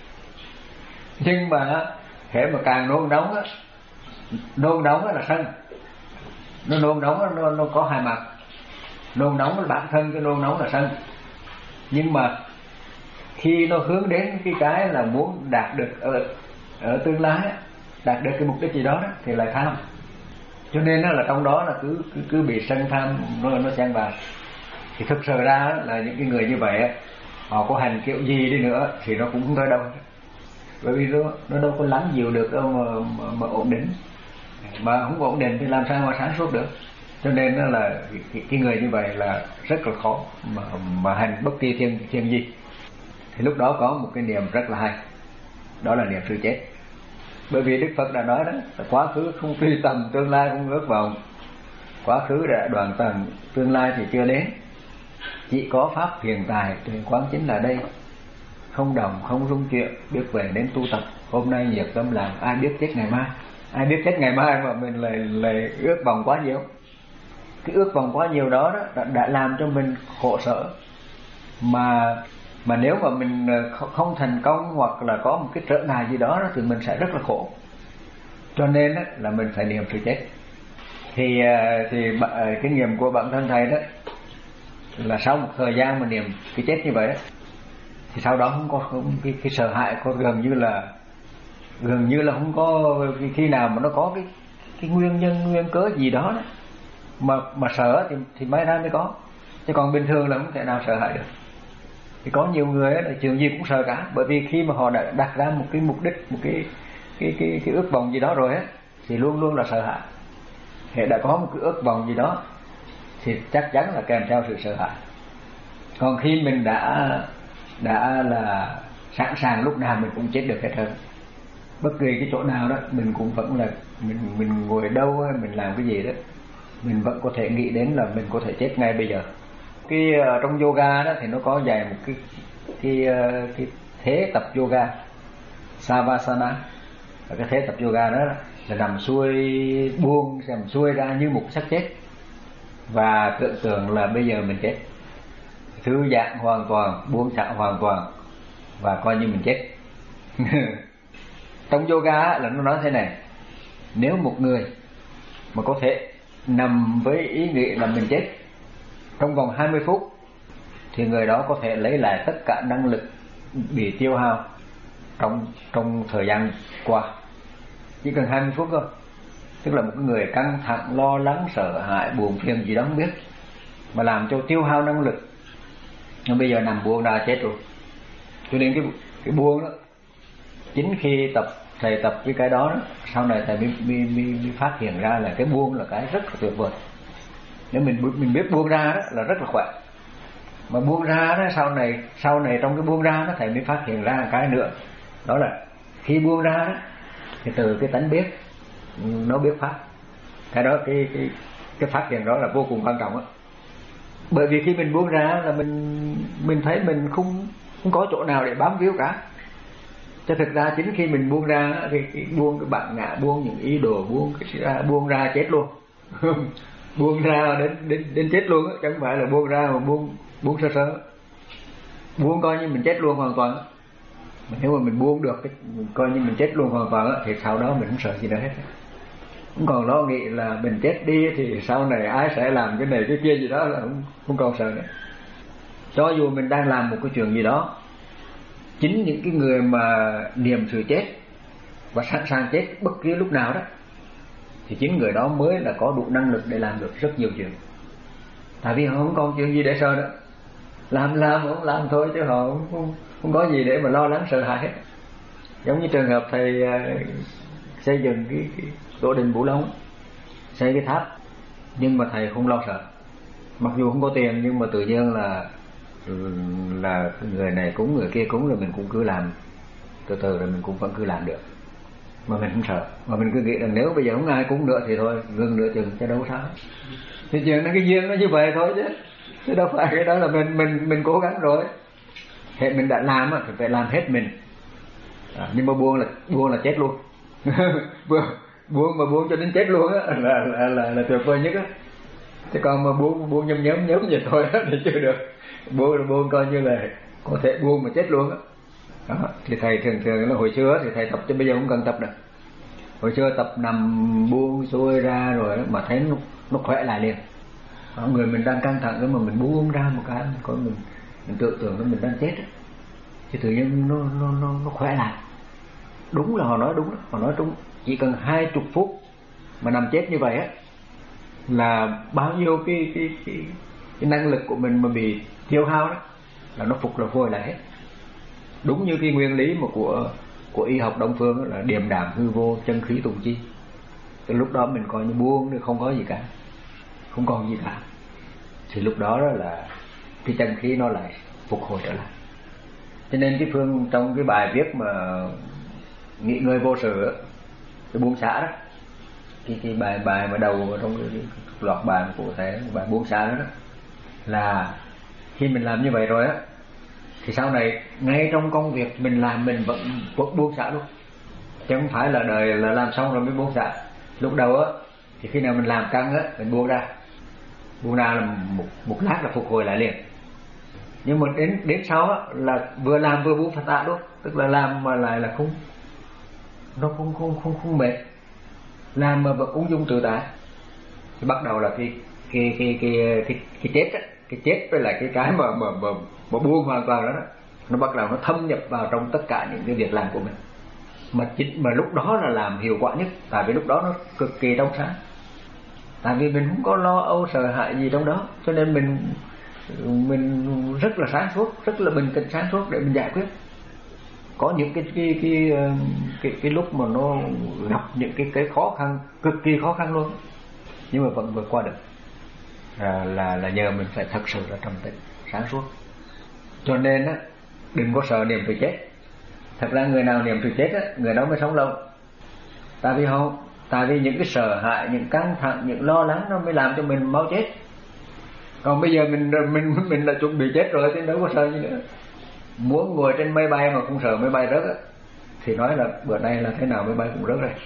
Nhưng mà hễ mà càng nôn nóng á, nôn nóng là sân. Nó nôn nóng nó, nó có hai mặt. Nôn nóng là bản thân cái nôn nóng là sân. Nhưng mà khi nó hướng đến cái cái là muốn đạt được ở, ở tương lai, đạt được cái mục đích gì đó, đó thì lại tham. Cho nên là trong đó là cứ cứ, cứ bị sân tham nó nó xen vào. Thì thực sự ra là những cái người như vậy họ có hành kiểu gì đi nữa thì nó cũng không tới đâu. Bởi vì nó, nó đâu có lắng dịu được đâu mà, mà, mà ổn định. Mà không có ổn định thì làm sao mà sáng suốt được. Cho nên là cái, cái người như vậy là rất là khó mà, mà hành bất kỳ thiền, thiền gì. Thì lúc đó có một cái niệm rất là hay, đó là niệm sự chết. Bởi vì Đức Phật đã nói đó, quá khứ không truy tầm, tương lai không ước vọng. Quá khứ đã đoạn tận, tương lai thì chưa đến. Chỉ có pháp hiện tại, tuyển quán chính là đây. Không đồng, không rung chuyện, biết về đến tu tập. Hôm nay nhiệt tâm làm, ai biết chết ngày mai. Ai biết chết ngày mai mà mình lại, lại ước vọng quá nhiều. Cái ước vọng quá nhiều đó, đó đã, đã làm cho mình khổ sở. Mà mà nếu mà mình không thành công hoặc là có một cái trở ngại gì đó, đó thì mình sẽ rất là khổ. Cho nên đó, là mình phải niệm sự chết. Thì thì kinh nghiệm của bản thân thầy đó là sau một thời gian mà niệm cái chết như vậy đó, thì sau đó không có không, cái, cái sợ hãi có gần như là gần như là không có khi nào mà nó có cái cái nguyên nhân nguyên cớ gì đó, đó. mà mà sợ thì thì may ra mới có, chứ còn bình thường là không thể nào sợ hãi được. Thì có nhiều người là trường gì cũng sợ cả, bởi vì khi mà họ đã đặt ra một cái mục đích, một cái cái cái cái ước vọng gì đó rồi á, thì luôn luôn là sợ hãi. Hệ đã có một cái ước vọng gì đó thì chắc chắn là kèm theo sự sợ hãi. Còn khi mình đã đã là sẵn sàng lúc nào mình cũng chết được hết trơn, bất kỳ cái chỗ nào đó mình cũng vẫn là mình mình ngồi đâu mình làm cái gì đó mình vẫn có thể nghĩ đến là mình có thể chết ngay bây giờ. Cái uh, trong yoga đó thì nó có dạy một cái cái uh, cái thế tập yoga Savasana. Và cái thế tập yoga đó là nằm xuôi buông nằm xuôi ra như một xác chết và tưởng tượng là bây giờ mình chết, thư giãn hoàn toàn, buông thả hoàn toàn và coi như mình chết. Trong yoga là nó nói thế này: nếu một người mà có thể nằm với ý nghĩ là mình chết trong vòng hai mươi phút thì người đó có thể lấy lại tất cả năng lực bị tiêu hao trong trong thời gian qua. Chỉ cần hai mươi phút thôi. Tức là một người căng thẳng, lo lắng, sợ hãi, buồn phiền gì đó không biết, mà làm cho tiêu hao năng lực. Nhưng bây giờ nằm buông ra chết rồi. Cho nên cái cái buông đó, chính khi tập thầy tập với cái đó, đó sau này thầy mới, mới, mới, mới phát hiện ra là cái buông là cái rất là tuyệt vời. Nếu mình mình biết buông ra đó là rất là khỏe. Mà buông ra đó sau này sau này trong cái buông ra đó thầy mới phát hiện ra cái nữa, đó là khi buông ra đó thì từ cái tánh biết nó biết pháp. Cái đó cái cái cái phát hiện đó là vô cùng quan trọng đó. Bởi vì khi mình buông ra là mình mình thấy mình không không có chỗ nào để bám víu cả. Chứ thực ra chính khi mình buông ra thì buông cái bản ngã, buông những ý đồ, buông cái buông ra chết luôn. buông ra đến đến đến chết luôn á, chẳng phải là buông ra mà buông buông sơ sơ, buông coi như mình chết luôn hoàn toàn. Nếu mà mình buông được cái coi như mình chết luôn hoàn toàn á, thì sau đó mình không sợ gì nữa hết, không còn lo nghĩ là mình chết đi thì sau này ai sẽ làm cái này cái kia gì đó, là không, không còn sợ nữa. Cho dù mình đang làm một cái chuyện gì đó, chính những cái người mà niệm sự chết và sẵn sàng chết bất cứ lúc nào đó, thì chính người đó mới là có đủ năng lực để làm được rất nhiều chuyện. Tại vì họ không còn chuyện gì để sợ nữa, làm làm không làm thôi, chứ họ không, không, không có gì để mà lo lắng sợ hãi hết. Giống như trường hợp thầy uh, xây dựng cái, cái tổ đình Vũ Long, xây cái tháp, nhưng mà thầy không lo sợ. Mặc dù không có tiền, nhưng mà tự nhiên là là người này cúng người kia cúng, rồi mình cũng cứ làm từ từ, rồi mình cũng vẫn cứ làm được, mà mình không sợ. Mà mình cứ nghĩ rằng nếu bây giờ không ai cúng nữa thì thôi ngừng nửa chừng, chứ đâu sao. Thì chuyện nó cái duyên nó như vậy thôi chứ chứ đâu phải cái đó là mình mình mình cố gắng rồi. Hệ mình đã làm thì phải làm hết mình. À, nhưng mà buông là buông là chết luôn. Buông mà buông cho đến chết luôn á là là là, là tuyệt vời nhất á. Chứ còn mà buông buông nhấm nhấm nhấm vậy thôi á thì chưa được. Buông là buông coi như là có thể buông mà chết luôn á. Đó, thì thầy thường thường là hồi xưa thì thầy tập, chứ bây giờ không cần tập được. Hồi xưa tập nằm buông xuôi ra rồi đó, mà thấy nó nó khỏe lại liền. Đó, người mình đang căng thẳng đó mà mình buông ra một cái, có mình mình tự tưởng là mình đang chết đó. Thì tự nhiên nó nó nó nó khỏe lại. Đúng là họ nói đúng đó, họ nói đúng. Chỉ cần hai chục phút mà nằm chết như vậy á, là bao nhiêu cái cái cái, cái năng lực của mình mà bị tiêu hao đó là nó phục rồi hồi lại hết. Đúng như cái nguyên lý mà của của y học Đông phương là điềm đạm hư vô, chân khí tùng chi. Từ lúc đó mình coi như buông, không có gì cả, không còn gì cả, thì lúc đó, đó là cái chân khí nó lại phục hồi trở lại. Cho nên cái phương trong cái bài viết mà nghỉ ngơi vô sự, cái buông xả đó, cái cái bài bài mà đầu trong cái, cái loạt bài của thầy, bài buông xả đó, đó là khi mình làm như vậy rồi á, thì sau này ngay trong công việc mình làm mình vẫn buông xả luôn, chứ không phải là đời là làm xong rồi mới buông xả. Lúc đầu á thì khi nào mình làm căng á mình buông ra, buông ra là một một lát là phục hồi lại liền. Nhưng mà đến đến sau á là vừa làm vừa buông phật tạ luôn, tức là làm mà lại là không nó không không không không mệt, làm mà vẫn ung dung tự tại. Thì bắt đầu là cái cái cái cái cái, cái chết á, cái chết với lại cái cái mà mà mà, mà buông hoàn toàn đó, đó nó bắt đầu nó thâm nhập vào trong tất cả những cái việc làm của mình. Mà chính mà lúc đó là làm hiệu quả nhất, tại vì lúc đó nó cực kỳ trong sáng. Tại vì mình không có lo âu sợ hãi gì trong đó, cho nên mình mình rất là sáng suốt, rất là bình tĩnh sáng suốt để mình giải quyết. Có những cái cái cái cái, cái lúc mà nó gặp những cái cái khó khăn, cực kỳ khó khăn luôn, nhưng mà vẫn vượt qua được. À, là là nhờ mình phải thật sự là trầm tĩnh, sáng suốt. Cho nên á, đừng có sợ niệm sự chết. Thật ra người nào niệm sự chết á, người đó mới sống lâu. Tại vì không, tại vì những cái sợ hãi, những căng thẳng, những lo lắng nó mới làm cho mình mau chết. Còn bây giờ mình mình mình là chuẩn bị chết rồi thì đâu có sợ gì nữa. Muốn ngồi trên máy bay mà không sợ máy bay rớt á, thì nói là bữa nay là thế nào máy bay cũng rớt rồi.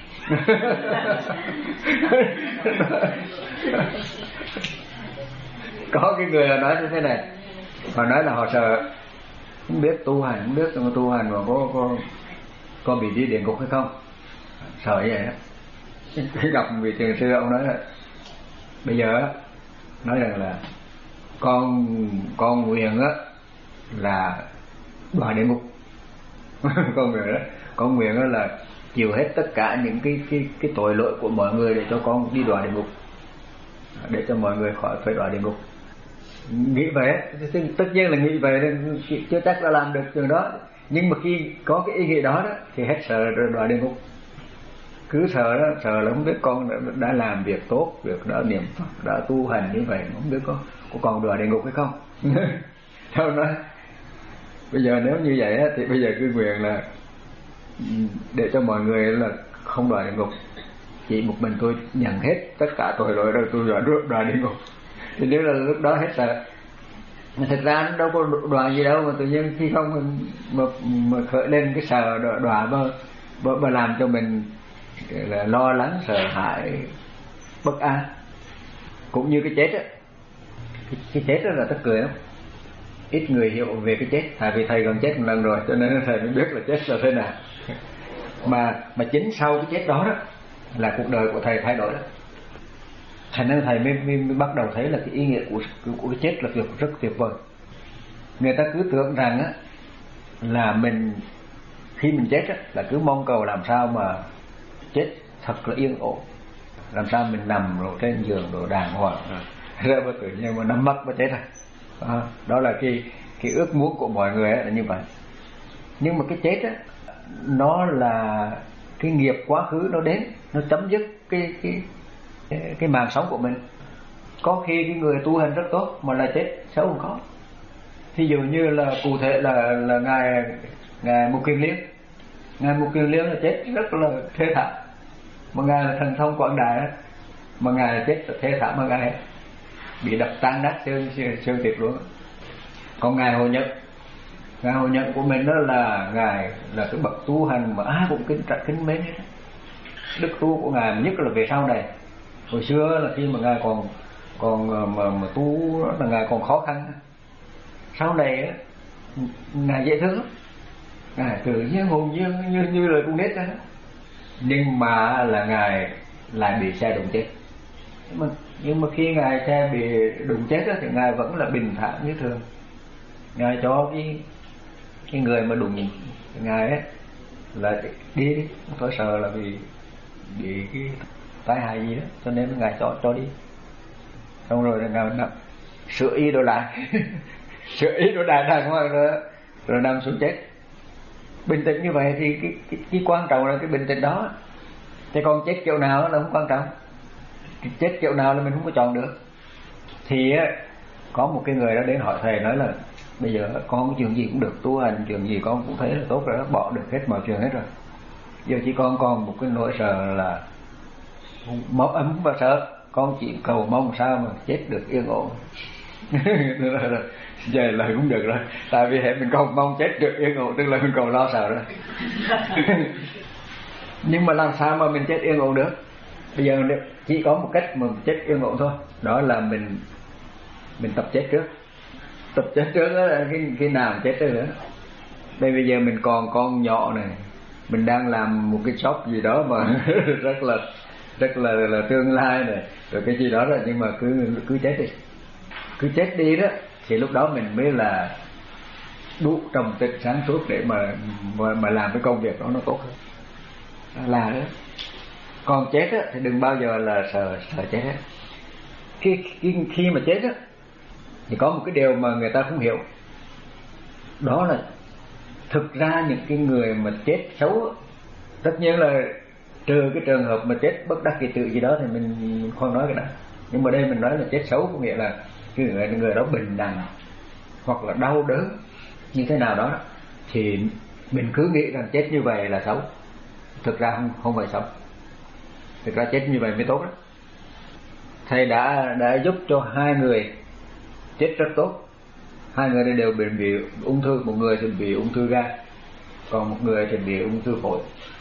Có cái người là nói như thế này, họ nói là họ sợ, không biết tu hành, không biết tu hành mà có có có bị đi địa ngục hay không, sợ vậy đó. Khi gặp vị thiền sư, ông nói là bây giờ nói rằng là con con nguyện á là đọa địa ngục. Con nguyện đó, con nguyện đó là chịu hết tất cả những cái cái cái tội lỗi của mọi người để cho con đi đọa địa ngục, để cho mọi người khỏi phải đọa địa ngục. Nghĩ vậy, tất nhiên là nghĩ vậy nên chưa chắc đã làm được chuyện đó, nhưng mà khi có cái ý nghĩ đó đó thì hết sợ đọa địa ngục. Cứ sợ đó, sợ là không biết con đã, đã làm việc tốt, việc đã niệm Phật, đã tu hành như vậy, không biết có có còn đọa địa ngục hay không. Đâu nói bây giờ nếu như vậy á, thì bây giờ cứ nguyện là để cho mọi người là không đọa địa ngục, chỉ một mình tôi nhận hết tất cả tội lỗi rồi tôi đọa địa ngục. Thì nếu là lúc đó hết sợ. Mà thực ra nó đâu có đọa gì đâu, mà tự nhiên khi không mình mà, mà khởi lên cái sợ đọa mà, mà, mà làm cho mình là lo lắng, sợ hãi, bất an. Cũng như cái chết á, cái, cái chết đó là tức cười lắm, ít người hiểu về cái chết, tại vì thầy còn chết một lần rồi cho nên thầy mới biết là chết là thế nào. mà mà chính sau cái chết đó đó là cuộc đời của thầy thay đổi đó. Thành nên thầy mới, mới, mới bắt đầu thấy là cái ý nghĩa của, của cái chết là việc rất tuyệt vời. Người ta cứ tưởng rằng á là mình khi mình chết á là cứ mong cầu làm sao mà chết thật là yên ổn, làm sao mình nằm rồi trên giường rồi đàng hoàng rồi mà tự nhiên mà nắm mắt mà chết rồi. À, đó là cái cái ước muốn của mọi người ấy, là như vậy. Nhưng mà cái chết á nó là cái nghiệp quá khứ nó đến, nó chấm dứt cái cái cái, cái mạng sống của mình. Có khi cái người tu hành rất tốt mà là chết xấu không có. Ví dụ như là cụ thể là là ngài ngài Mục Kiền Liên, ngài Mục Kiền Liên là chết rất là thê thảm, mà ngài là thần thông quảng đại đó, mà ngài chết là thê thảm, mà ngài bị đập tan nát xương xương thịt luôn. Còn ngài Hồ Nhật, ngài Hồ Nhật của mình đó là ngài là cái bậc tu hành mà ai cũng kính trọng kính mến. Đức tu của ngài nhất là về sau này. Hồi xưa là khi mà ngài còn còn mà, mà tu là ngài còn khó khăn. Sau này ngài dễ thương lắm, ngài tự nhiên hồn nhiên như như là con nít đó. Nhưng mà là ngài lại bị xe đụng chết. Nhưng mà, nhưng mà khi ngài xe bị đụng chết đó, thì ngài vẫn là bình thản như thường. Ngài cho cái cái người mà đụng ngài ấy là đi đi, không phải sợ là vì bị cái tai hại gì đó, cho nên ngài cho cho đi. Xong rồi ngài nằm sửa y đồ lại sửa y đồ lại đàng hoàng rồi rồi nằm xuống chết. Bình tĩnh như vậy thì cái, cái, cái quan trọng là cái bình tĩnh đó. Thế còn chết kiểu nào là không quan trọng, chết kiểu nào là mình không có chọn được. Thì có một cái người đó đến hỏi thầy, nói là bây giờ con chuyện gì cũng được, tu hành chuyện gì con cũng thấy là tốt rồi, bỏ được hết mọi chuyện hết rồi, giờ chỉ con còn một cái nỗi sợ là máu ấm và sợ, con chỉ cầu mong sao mà chết được yên ổn. Vậy là cũng được rồi, tại vì hệ mình cầu mong chết được yên ổn tức là mình cầu lo sợ rồi. Nhưng mà làm sao mà mình chết yên ổn được? Bây giờ chỉ có một cách mà chết yên ổn thôi, đó là mình mình tập chết trước. Tập chết trước đó là cái, cái nào chết trước nữa. Đây bây giờ mình còn con nhỏ này, mình đang làm một cái shop gì đó mà rất là rất là là tương lai này, rồi cái gì đó rồi, nhưng mà cứ cứ chết đi, cứ chết đi đó, thì lúc đó mình mới là đủ trầm tĩnh sáng suốt để mà mà, mà làm cái công việc đó nó tốt hơn. Là đó. Còn chết á thì đừng bao giờ là sợ sợ chết hết. Khi khi khi mà chết á thì có một cái điều mà người ta không hiểu, đó là thực ra những cái người mà chết xấu, tất nhiên là trừ cái trường hợp mà chết bất đắc kỳ tử gì đó thì mình, mình không nói cái đó. Nhưng mà đây mình nói là chết xấu có nghĩa là cái người, người đó bệnh nặng hoặc là đau đớn như thế nào đó, thì mình cứ nghĩ rằng chết như vậy là xấu. Thực ra không, không phải xấu. Thực ra chết như vậy mới tốt đó. Thầy đã đã giúp cho hai người chết rất tốt. Hai người này đều bị, bị ung thư, một người thì bị ung thư gan, còn một người thì bị ung thư phổi.